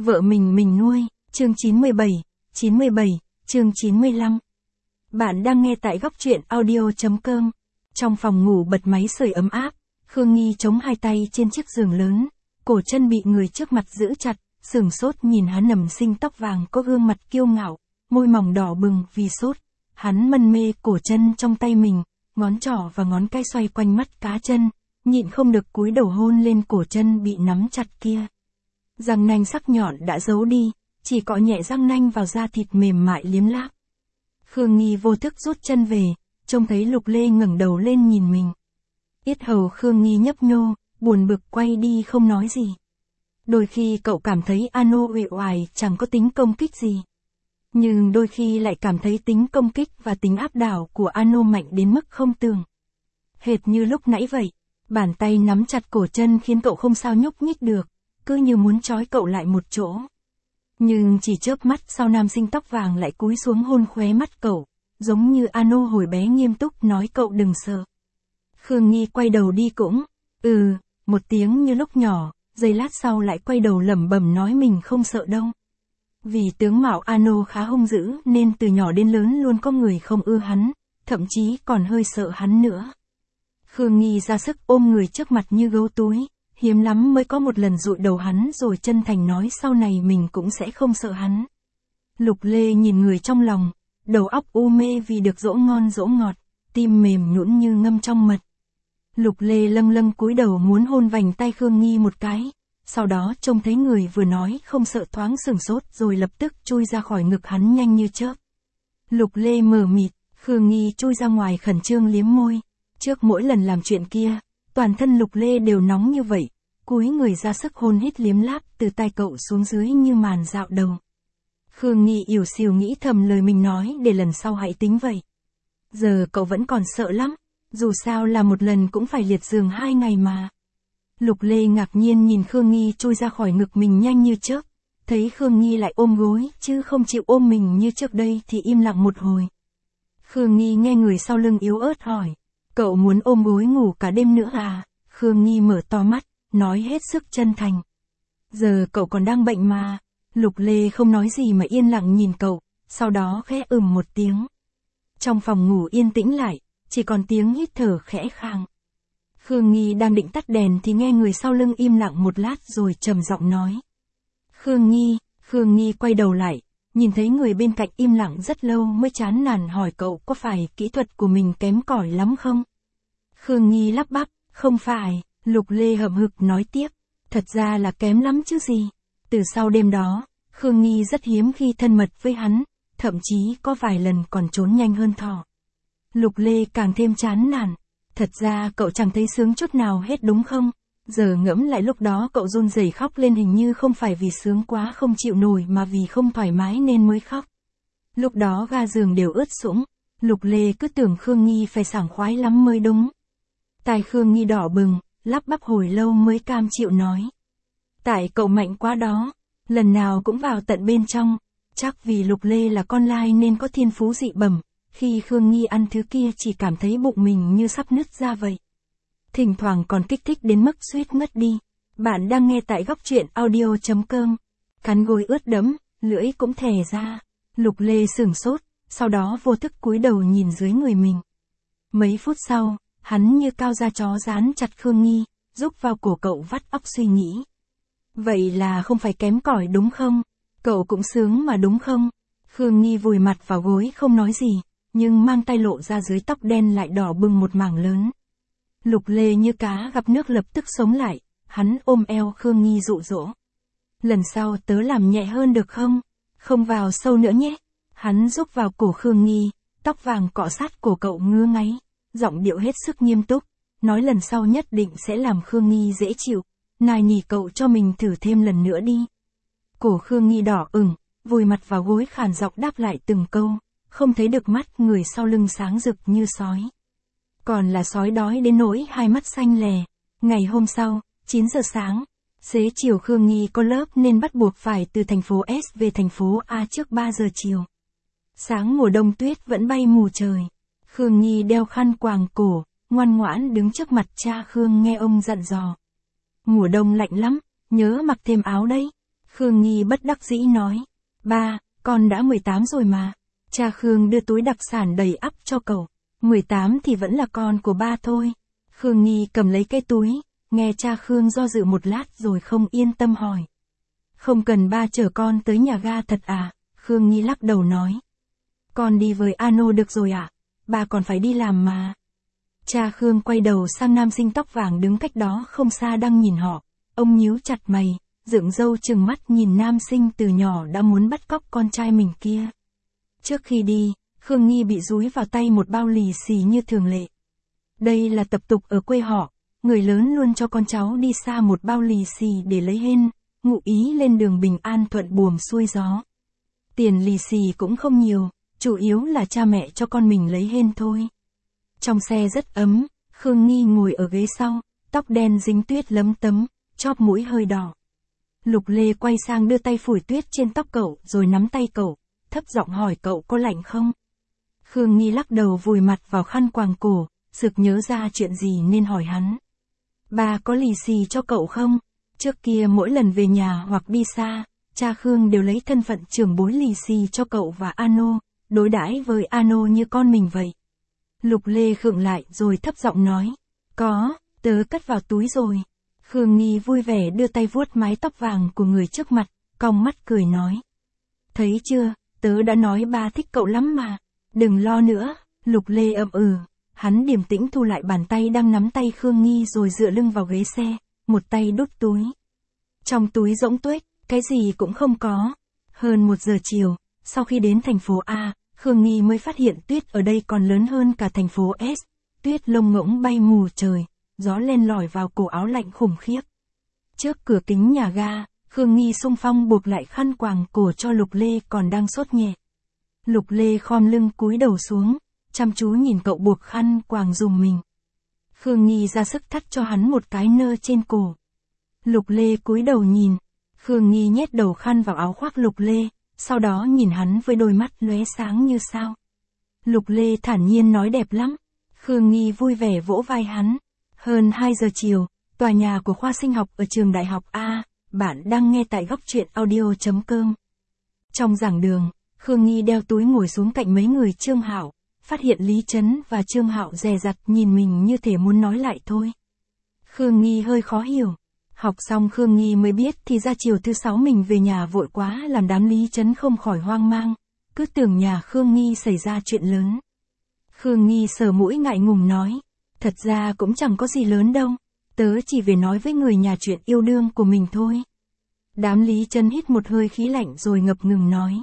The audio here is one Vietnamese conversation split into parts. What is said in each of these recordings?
Vợ mình nuôi, chương 97, chương 95. Bạn đang nghe tại góc truyện audio.com. Trong phòng ngủ bật máy sưởi ấm áp, Khương Nghi chống hai tay trên chiếc giường lớn, cổ chân bị người trước mặt giữ chặt, sửng sốt nhìn hắn nằm xinh tóc vàng có gương mặt kiêu ngạo, môi mỏng đỏ bừng vì sốt. Hắn mân mê cổ chân trong tay mình, ngón trỏ và ngón cái xoay quanh mắt cá chân, nhịn không được cúi đầu hôn lên cổ chân bị nắm chặt kia. Răng nanh sắc nhọn đã giấu đi, chỉ cọ nhẹ răng nanh vào da thịt mềm mại liếm láp. Khương Nghi vô thức rút chân về, trông thấy Lục Lê ngẩng đầu lên nhìn mình. Yết hầu Khương Nghi nhấp nhô, buồn bực quay đi không nói gì. Đôi khi cậu cảm thấy Ano uể oải chẳng có tính công kích gì. Nhưng đôi khi lại cảm thấy tính công kích và tính áp đảo của Ano mạnh đến mức không tưởng. Hệt như lúc nãy vậy, bàn tay nắm chặt cổ chân khiến cậu không sao nhúc nhích được, cứ như muốn trói cậu lại một chỗ. Nhưng chỉ chớp mắt sau nam sinh tóc vàng lại cúi xuống hôn khóe mắt cậu, giống như Ano hồi bé nghiêm túc nói cậu đừng sợ. Khương Nghi quay đầu đi cũng, một tiếng như lúc nhỏ, giây lát sau lại quay đầu lẩm bẩm nói mình không sợ đâu. Vì tướng mạo Ano khá hung dữ nên từ nhỏ đến lớn luôn có người không ưa hắn, thậm chí còn hơi sợ hắn nữa. Khương Nghi ra sức ôm người trước mặt như gấu túi, hiếm lắm mới có một lần dụi đầu hắn rồi chân thành nói sau này mình cũng sẽ không sợ hắn. Lục Lê nhìn người trong lòng, đầu óc u mê vì được dỗ ngon dỗ ngọt, tim mềm nhũn như ngâm trong mật. Lục Lê lâng lâng cúi đầu muốn hôn vành tay Khương Nghi một cái, sau đó trông thấy người vừa nói không sợ thoáng sửng sốt rồi lập tức chui ra khỏi ngực hắn nhanh như chớp. Lục Lê mờ mịt, Khương Nghi chui ra ngoài khẩn trương liếm môi. Trước mỗi lần làm chuyện kia, toàn thân Lục Lê đều nóng như vậy, cúi người ra sức hôn hít liếm láp từ tai cậu xuống dưới như màn dạo đầu. Khương Nghi ỉu xìu nghĩ thầm lời mình nói để lần sau hãy tính vậy. Giờ cậu vẫn còn sợ lắm, dù sao là một lần cũng phải liệt giường 2 ngày mà. Lục Lê ngạc nhiên nhìn Khương Nghi chui ra khỏi ngực mình nhanh như chớp, thấy Khương Nghi lại ôm gối chứ không chịu ôm mình như trước đây thì im lặng một hồi. Khương Nghi nghe người sau lưng yếu ớt hỏi, cậu muốn ôm gối ngủ cả đêm nữa à? Khương Nghi mở to mắt, nói hết sức chân thành. Giờ cậu còn đang bệnh mà. Lục Lê không nói gì mà yên lặng nhìn cậu, sau đó khẽ một tiếng. Trong phòng ngủ yên tĩnh lại, chỉ còn tiếng hít thở khẽ khàng. Khương Nghi đang định tắt đèn thì nghe người sau lưng im lặng một lát rồi trầm giọng nói. Khương Nghi quay đầu lại, nhìn thấy người bên cạnh im lặng rất lâu mới chán nản hỏi cậu có phải kỹ thuật của mình kém cỏi lắm không? Khương Nghi lắp bắp, không phải. Lục Lê hậm hực nói tiếp, thật ra là kém lắm chứ gì. Từ sau đêm đó, Khương Nghi rất hiếm khi thân mật với hắn, thậm chí có vài lần còn trốn nhanh hơn thỏ. Lục Lê càng thêm chán nản, thật ra cậu chẳng thấy sướng chút nào hết đúng không? Giờ ngẫm lại lúc đó cậu run rẩy khóc lên hình như không phải vì sướng quá không chịu nổi mà vì không thoải mái nên mới khóc. Lúc đó ga giường đều ướt sũng, Lục Lê cứ tưởng Khương Nghi phải sảng khoái lắm mới đúng. Tai Khương Nghi đỏ bừng, lắp bắp hồi lâu mới cam chịu nói. Tại cậu mạnh quá đó, lần nào cũng vào tận bên trong, chắc vì Lục Lê là con lai nên có thiên phú dị bẩm, khi Khương Nghi ăn thứ kia chỉ cảm thấy bụng mình như sắp nứt ra vậy. Thỉnh thoảng còn kích thích đến mức suýt ngất đi. Bạn đang nghe tại góc truyện audio.com. Cắn gối ướt đẫm, lưỡi cũng thè ra. Lục Lê sửng sốt, sau đó vô thức cúi đầu nhìn dưới người mình. Mấy phút sau, hắn như cao da chó dán chặt Khương Nghi, giúp vào cổ cậu vắt óc suy nghĩ. Vậy là không phải kém cỏi đúng không? Cậu cũng sướng mà đúng không? Khương Nghi vùi mặt vào gối không nói gì, nhưng mang tay lộ ra dưới tóc đen lại đỏ bừng một mảng lớn. Lục Lê như cá gặp nước lập tức sống lại, hắn ôm eo Khương Nghi dụ dỗ. Lần sau tớ làm nhẹ hơn được không? Không vào sâu nữa nhé. Hắn rúc vào cổ Khương Nghi, tóc vàng cọ sát cổ cậu ngứa ngáy, giọng điệu hết sức nghiêm túc, nói lần sau nhất định sẽ làm Khương Nghi dễ chịu, nài nỉ cậu cho mình thử thêm lần nữa đi. Cổ Khương Nghi đỏ ửng, vùi mặt vào gối khàn giọng đáp lại từng câu, không thấy được mắt người sau lưng sáng rực như sói. Còn là sói đói đến nỗi hai mắt xanh lè. Ngày hôm sau, 9 giờ sáng, xế chiều Khương Nghi có lớp nên bắt buộc phải từ thành phố S về thành phố A trước 3 giờ chiều. Sáng mùa đông tuyết vẫn bay mù trời. Khương Nghi đeo khăn quàng cổ, ngoan ngoãn đứng trước mặt cha Khương nghe ông dặn dò. Mùa đông lạnh lắm, nhớ mặc thêm áo đấy. Khương Nghi bất đắc dĩ nói. Ba, con đã 18 rồi mà. Cha Khương đưa túi đặc sản đầy ắp cho cậu. 18 thì vẫn là con của ba thôi. Khương Nghi cầm lấy cái túi, nghe cha Khương do dự một lát rồi không yên tâm hỏi. Không cần ba chở con tới nhà ga thật à? Khương Nghi lắc đầu nói. Con đi với Ano được rồi ạ. Ba còn phải đi làm mà. Cha Khương quay đầu sang nam sinh tóc vàng đứng cách đó không xa đang nhìn họ. Ông nhíu chặt mày, dựng râu trừng mắt nhìn nam sinh từ nhỏ đã muốn bắt cóc con trai mình kia. Trước khi đi, Khương Nghi bị dúi vào tay một bao lì xì như thường lệ. Đây là tập tục ở quê họ, người lớn luôn cho con cháu đi xa một bao lì xì để lấy hên, ngụ ý lên đường bình an thuận buồm xuôi gió. Tiền lì xì cũng không nhiều, chủ yếu là cha mẹ cho con mình lấy hên thôi. Trong xe rất ấm, Khương Nghi ngồi ở ghế sau, tóc đen dính tuyết lấm tấm, chóp mũi hơi đỏ. Lục Lê quay sang đưa tay phủi tuyết trên tóc cậu rồi nắm tay cậu, thấp giọng hỏi cậu có lạnh không? Khương Nghi lắc đầu vùi mặt vào khăn quàng cổ, sực nhớ ra chuyện gì nên hỏi hắn. Ba có lì xì cho cậu không? Trước kia mỗi lần về nhà hoặc đi xa, cha Khương đều lấy thân phận trưởng bối lì xì cho cậu và Ano, đối đãi với Ano như con mình vậy. Lục Lê khựng lại rồi thấp giọng nói. Có, tớ cất vào túi rồi. Khương Nghi vui vẻ đưa tay vuốt mái tóc vàng của người trước mặt, cong mắt cười nói. Thấy chưa, tớ đã nói ba thích cậu lắm mà. Đừng lo nữa, Lục Lê ậm ừ. Hắn điềm tĩnh thu lại bàn tay đang nắm tay Khương Nghi rồi dựa lưng vào ghế xe, một tay đút túi. Trong túi rỗng tuếch, cái gì cũng không có. Hơn 1 giờ chiều, sau khi đến thành phố A, Khương Nghi mới phát hiện tuyết ở đây còn lớn hơn cả thành phố S. Tuyết lông ngỗng bay mù trời, gió len lỏi vào cổ áo lạnh khủng khiếp. Trước cửa kính nhà ga, Khương Nghi xung phong buộc lại khăn quàng cổ cho Lục Lê còn đang sốt nhẹ. Lục Lê khom lưng cúi đầu xuống, chăm chú nhìn cậu buộc khăn quàng giùm mình. Khương Nghi ra sức thắt cho hắn một cái nơ trên cổ. Lục Lê cúi đầu nhìn. Khương Nghi nhét đầu khăn vào áo khoác Lục Lê, sau đó nhìn hắn với đôi mắt lóe sáng như sao. Lục Lê thản nhiên nói đẹp lắm. Khương Nghi vui vẻ vỗ vai hắn. Hơn 2 giờ chiều, tòa nhà của khoa sinh học ở trường đại học A, bạn đang nghe tại goctruyện.audio.com. Trong giảng đường, Khương Nghi đeo túi ngồi xuống cạnh mấy người Trương Hạo, phát hiện Lý Trấn và Trương Hạo dè dặt nhìn mình như thể muốn nói lại thôi. Khương Nghi hơi khó hiểu. Học xong Khương Nghi mới biết thì ra chiều thứ 6 mình về nhà vội quá làm đám Lý Trấn không khỏi hoang mang, cứ tưởng nhà Khương Nghi xảy ra chuyện lớn. Khương Nghi sờ mũi ngại ngùng nói, thật ra cũng chẳng có gì lớn đâu, tớ chỉ về nói với người nhà chuyện yêu đương của mình thôi. Đám Lý Trấn hít một hơi khí lạnh rồi ngập ngừng nói.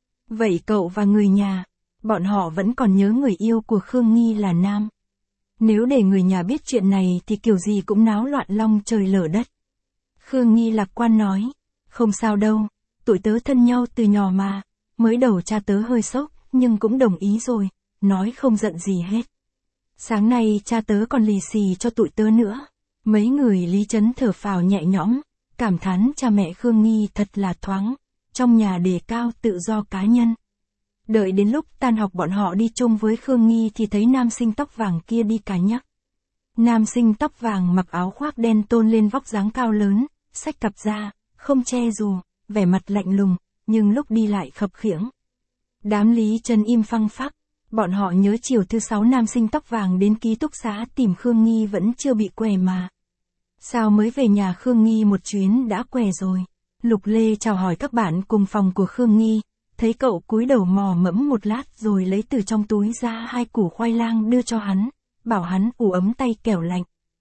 Vậy cậu và người nhà, bọn họ vẫn còn nhớ người yêu của Khương Nghi là nam. Nếu để người nhà biết chuyện này thì kiểu gì cũng náo loạn long trời lở đất. Khương Nghi lạc quan nói, không sao đâu, tụi tớ thân nhau từ nhỏ mà, mới đầu cha tớ hơi sốc, nhưng cũng đồng ý rồi, nói không giận gì hết. Sáng nay cha tớ còn lì xì cho tụi tớ nữa. Mấy người Lý Trấn thở phào nhẹ nhõm, cảm thán cha mẹ Khương Nghi thật là thoáng, trong nhà đề cao tự do cá nhân. Đợi đến lúc tan học bọn họ đi chung với Khương Nghi thì thấy nam sinh tóc vàng kia đi cả nhắc. Nam sinh tóc vàng mặc áo khoác đen tôn lên vóc dáng cao lớn, xách cặp ra, không che dù, vẻ mặt lạnh lùng, nhưng lúc đi lại khập khiễng. Đám Lý Trấn im phăng phắc, bọn họ nhớ chiều thứ 6 nam sinh tóc vàng đến ký túc xá tìm Khương Nghi vẫn chưa bị què mà. Sao mới về nhà Khương Nghi một chuyến đã què rồi? Lục Lê chào hỏi các bạn cùng phòng của Khương Nghi, thấy cậu cúi đầu mò mẫm một lát rồi lấy từ trong túi ra 2 củ khoai lang đưa cho hắn, bảo hắn ủ ấm tay kẻo lạnh.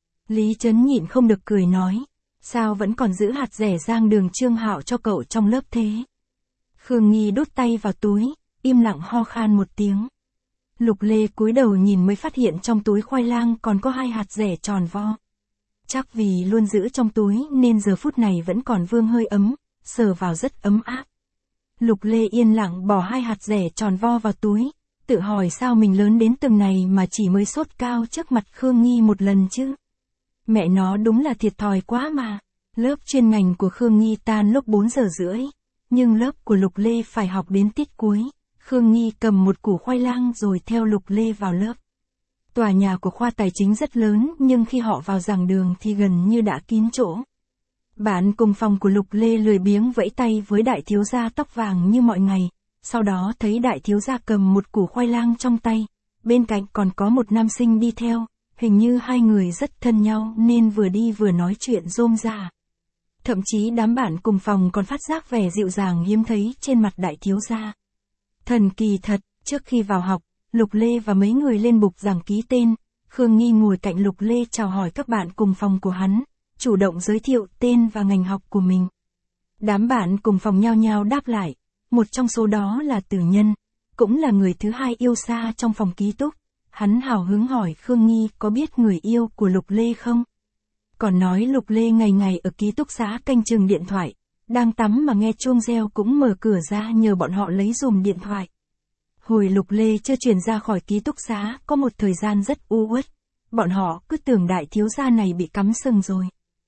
Lý Trấn nhịn không được cười nói, sao vẫn còn giữ hạt rẻ rang đường Trương Hạo cho cậu trong lớp thế? Khương Nghi đút tay vào túi, im lặng ho khan một tiếng. Lục Lê cúi đầu nhìn mới phát hiện trong túi khoai lang còn có 2 hạt rẻ tròn vo. Chắc vì luôn giữ trong túi nên giờ phút này vẫn còn vương hơi ấm, sờ vào rất ấm áp. Lục Lê yên lặng bỏ 2 hạt rẻ tròn vo vào túi, tự hỏi sao mình lớn đến từng này mà chỉ mới sốt cao trước mặt Khương Nghi một lần chứ. Mẹ nó đúng là thiệt thòi quá mà. Lớp chuyên ngành của Khương Nghi tan lúc 4 giờ rưỡi, nhưng lớp của Lục Lê phải học đến tiết cuối. Khương Nghi cầm một củ khoai lang rồi theo Lục Lê vào lớp. Tòa nhà của khoa tài chính rất lớn nhưng khi họ vào giảng đường thì gần như đã kín chỗ. Bạn cùng phòng của Lục Lê lười biếng vẫy tay với đại thiếu gia tóc vàng như mọi ngày, sau đó thấy đại thiếu gia cầm một củ khoai lang trong tay, bên cạnh còn có một nam sinh đi theo, hình như hai người rất thân nhau nên vừa đi vừa nói chuyện rôm rả. Thậm chí đám bạn cùng phòng còn phát giác vẻ dịu dàng hiếm thấy trên mặt đại thiếu gia. Thần kỳ thật, trước khi vào học, Lục Lê và mấy người lên bục giảng ký tên, Khương Nghi ngồi cạnh Lục Lê chào hỏi các bạn cùng phòng của hắn, chủ động giới thiệu tên và ngành học của mình. Đám bạn cùng phòng nhao nhao đáp lại, một trong số đó là Tử Nhân, cũng là người thứ hai yêu xa trong phòng ký túc. Hắn hào hứng hỏi Khương Nghi có biết người yêu của Lục Lê không? Còn nói Lục Lê ngày ngày ở ký túc xá canh chừng điện thoại, đang tắm mà nghe chuông reo cũng mở cửa ra nhờ bọn họ lấy dùm điện thoại. Hồi Lục Lê chưa chuyển ra khỏi ký túc xá có một thời gian rất u uất, bọn họ cứ tưởng đại thiếu gia này bị cắm sừng rồi.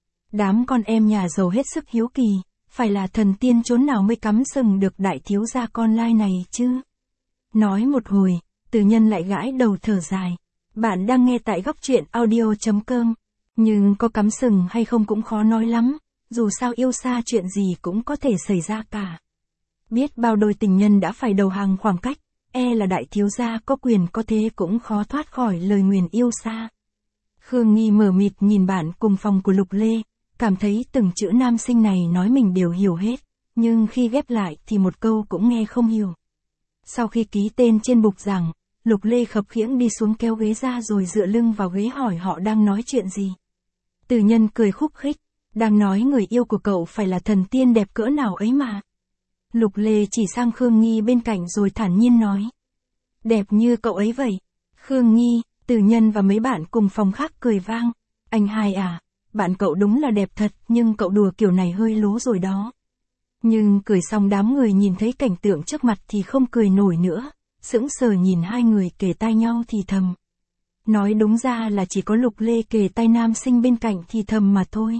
Đám con em nhà giàu hết sức hiếu kỳ, phải là thần tiên chốn nào mới cắm sừng được đại thiếu gia con lai này chứ? Nói một hồi, Tử Nhân lại gãi đầu thở dài. Bạn đang nghe tại góc truyện audio.com. Nhưng có cắm sừng hay không cũng khó nói lắm, dù sao yêu xa chuyện gì cũng có thể xảy ra cả. Biết bao đôi tình nhân đã phải đầu hàng khoảng cách, e là đại thiếu gia có quyền có thế cũng khó thoát khỏi lời nguyền yêu xa. Khương Nghi mờ mịt nhìn bạn cùng phòng của Lục Lê, cảm thấy từng chữ nam sinh này nói mình đều hiểu hết, nhưng khi ghép lại thì một câu cũng nghe không hiểu. Sau khi ký tên trên bục giảng, Lục Lê khập khiễng đi xuống kéo ghế ra rồi dựa lưng vào ghế hỏi họ đang nói chuyện gì. Tử Nhân cười khúc khích, đang nói người yêu của cậu phải là thần tiên đẹp cỡ nào ấy mà. Lục Lê chỉ sang Khương Nghi bên cạnh rồi thản nhiên nói. Đẹp như cậu ấy vậy. Khương Nghi, Tử Nhân và mấy bạn cùng phòng khác cười vang. Anh hai à, bạn cậu đúng là đẹp thật nhưng cậu đùa kiểu này hơi lố rồi đó. Nhưng cười xong đám người nhìn thấy cảnh tượng trước mặt thì không cười nổi nữa, sững sờ nhìn hai người kề tai nhau thì thầm. Nói đúng ra là chỉ có Lục Lê kề tai nam sinh bên cạnh thì thầm mà thôi.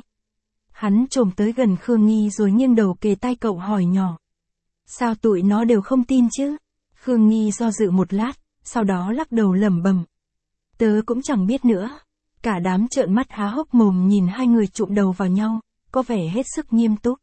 Hắn chồm tới gần Khương Nghi rồi nghiêng đầu kề tai cậu hỏi nhỏ. Sao tụi nó đều không tin chứ? Khương Nghi do dự một lát, sau đó lắc đầu lẩm bẩm. Tớ cũng chẳng biết nữa. Cả đám trợn mắt há hốc mồm nhìn hai người chụm đầu vào nhau, có vẻ hết sức nghiêm túc.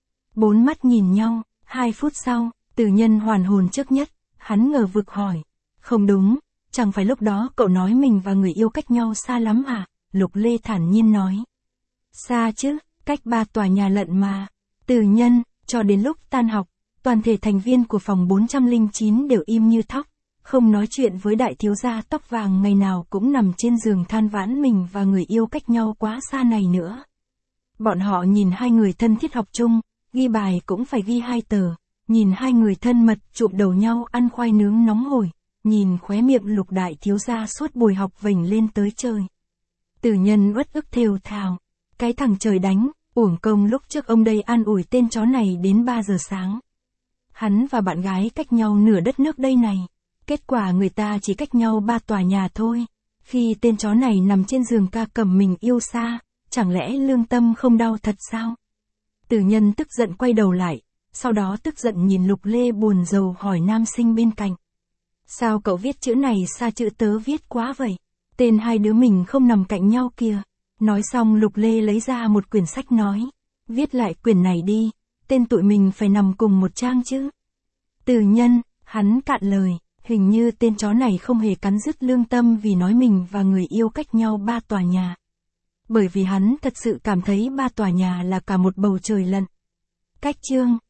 4 mắt nhìn nhau, 2 phút sau, Tử Nhân hoàn hồn trước nhất, hắn ngờ vực hỏi. Không đúng, chẳng phải lúc đó cậu nói mình và người yêu cách nhau xa lắm à? Lục Lê thản nhiên nói. Xa chứ, cách 3 tòa nhà lận mà. Tử Nhân, cho đến lúc tan học, toàn thể thành viên của phòng 409 đều im như thóc, không nói chuyện với đại thiếu gia tóc vàng ngày nào cũng nằm trên giường than vãn mình và người yêu cách nhau quá xa này nữa. Bọn họ nhìn hai người thân thiết học chung, ghi bài cũng phải ghi 2 tờ, nhìn hai người thân mật chụm đầu nhau ăn khoai nướng nóng hổi, nhìn khóe miệng Lục đại thiếu gia suốt buổi học vểnh lên tới trời. Tử Nhân uất ức thều thào, cái thằng trời đánh, uổng công lúc trước ông đây an ủi tên chó này đến 3 giờ sáng. Hắn và bạn gái cách nhau nửa đất nước đây này, kết quả người ta chỉ cách nhau 3 tòa nhà thôi. Khi tên chó này nằm trên giường ca cầm mình yêu xa, chẳng lẽ lương tâm không đau thật sao? Tử Nhân tức giận quay đầu lại, sau đó tức giận nhìn Lục Lê buồn rầu hỏi nam sinh bên cạnh. Sao cậu viết chữ này xa chữ tớ viết quá vậy? Tên hai đứa mình không nằm cạnh nhau kìa. Nói xong Lục Lê lấy ra một quyển sách nói. Viết lại quyển này đi, tên tụi mình phải nằm cùng một trang chứ. Tử Nhân, hắn cạn lời, hình như tên chó này không hề cắn rứt lương tâm vì nói mình và người yêu cách nhau 3 tòa nhà. Bởi vì hắn thật sự cảm thấy 3 tòa nhà là cả một bầu trời lận. Cách chương